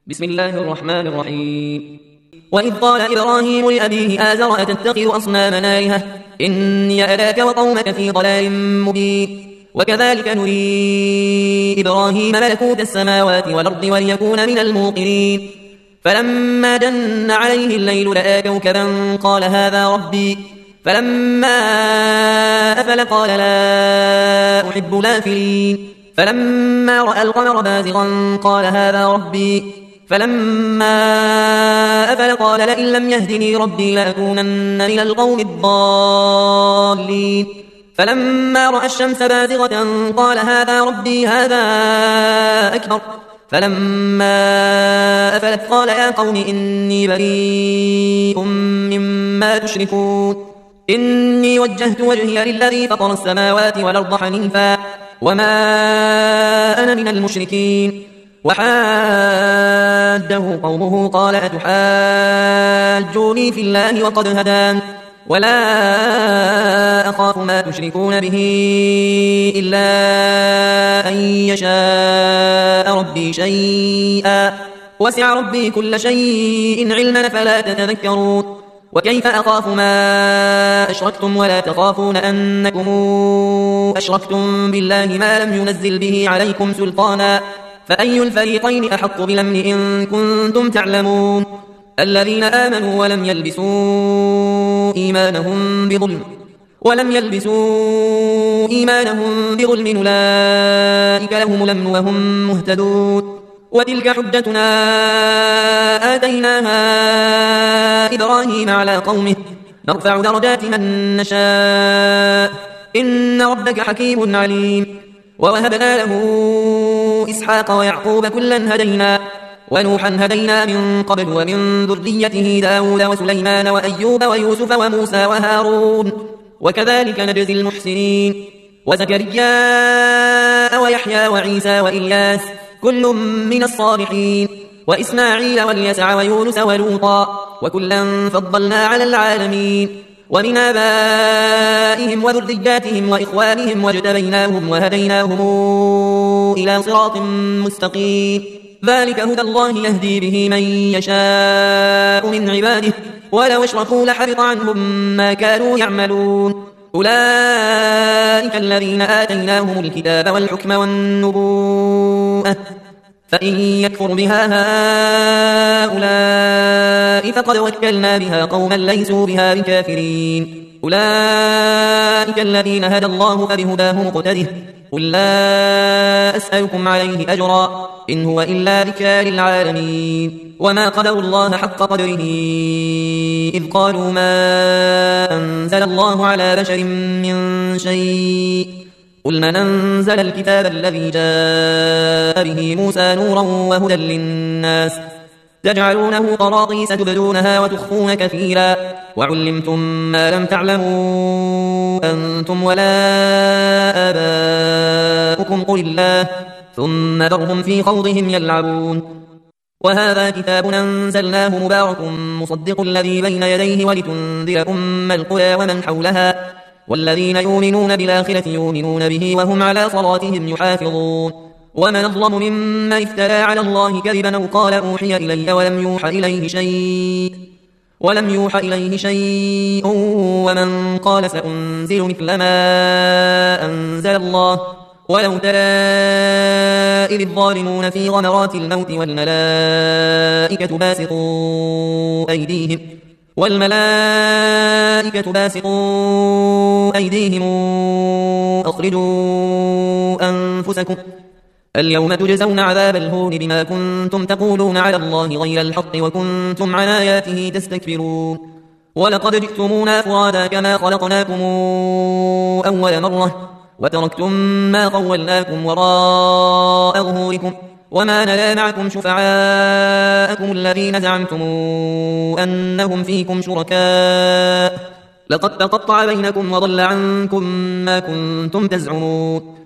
بسم الله الرحمن الرحيم. وإذ قال إبراهيم لأبيه آزر أتتخذ أصنامنا آلهة إني أراك وقومك في ضلال مبين. وكذلك نري إبراهيم ملكوت السماوات والأرض وليكون من الموقنين. فلما جن عليه الليل رأى كوكبا قال هذا ربي. فلما أفل قال لا أحب الآفلين. فلما رأى القمر بازغا قال هذا ربي. فلما أفل قال لئن لم يهدني ربي لأكونن من القوم الضالين. فلما رأى الشمس بازغة قال هذا ربي هذا أكبر. فلما أفلت قال يا قوم إني بريء مما تشركون. إني وجهت وجهي للذي فطر السماوات والأرض حنيفا وما أنا من المشركين. وحاده قومه قال أتحاجوني في الله وقد هدان ولا أخاف ما تشركون به إلا أن يشاء ربي شيئا وسع ربي كل شيء علما فلا تتذكرون. وكيف أخاف ما أشركتم ولا تخافون أنكم أشركتم بالله ما لم ينزل به عليكم سلطانا فأي الفريقين أحق بالأمن إن كنتم تعلمون. الذين آمنوا ولم يلبسوا إيمانهم بظلم أولئك لهم الأمن وهم مهتدون. وتلك حجتنا آتيناها إبراهيم على قومه نرفع درجات من نشاء إن ربك حكيم عليم. ووهبنا له إسحاق ويعقوب كلا هدينا ونوحا هدينا من قبل ومن ذريته داود وسليمان وأيوب ويوسف وموسى وهارون وكذلك نجزي المحسنين. وزكريا ويحيى وعيسى وإلياس كل من الصالحين وإسماعيل واليسع ويونس ولوطا وكلا فضلنا على العالمين. ومن آبائهم وذرياتهم وإخوانهم واجتبيناهم وهديناهم إلى صراط مستقيم. ذلك هدى الله يهدي به من يشاء من عباده ولو اشركوا لحبط عنهم ما كانوا يعملون. أولئك الذين آتيناهم الكتاب والحكم والنبوءة فإن يكفر بها هؤلاء فقد وكلنا بها قوما ليسوا بها بكافرين. أولئك الذين هدى الله فبهداه مقتده قل لا أسألكم عليه أجرا إن هو إلا ذكرى للعالمين. وما قدروا الله حق قدره إذ قالوا ما أنزل الله على بشر من شيء قل من أنزل الكتاب الذي جاء به موسى نورا وهدى للناس تجعلونه قراطيس تبدونها وتخفون كثيرا وعلمتم ما لم تعلموا أنتم ولا آباؤكم قل الله ثم ذرهم في خوضهم يلعبون. وهذا كتاب أنزلناه مبارك مصدق الذي بين يديه ولتنذر أم القرى ومن حولها والذين يؤمنون بالآخرة يؤمنون به وهم على صلاتهم يحافظون. ومن أظلم ممن افترى على الله كذبا أو قال أوحي إلي ولم يوحى إليه شيء ومن قال سأنزل مثل ما أنزل الله ولو ترى إذ الظالمون في غمرات الموت والملائكة باسطوا أيديهم أخرجوا أنفسكم اليوم تجزون عذاب الهون بما كنتم تقولون على الله غير الحق وكنتم عن آياته تستكبرون. ولقد جئتمونا فرادا كما خلقناكم أول مرة وتركتم ما خولناكم وراء ظهوركم وما نرى معكم شفعاءكم الذين زعمتم أنهم فيكم شركاء لقد تقطع بينكم وضل عنكم ما كنتم تزعمون.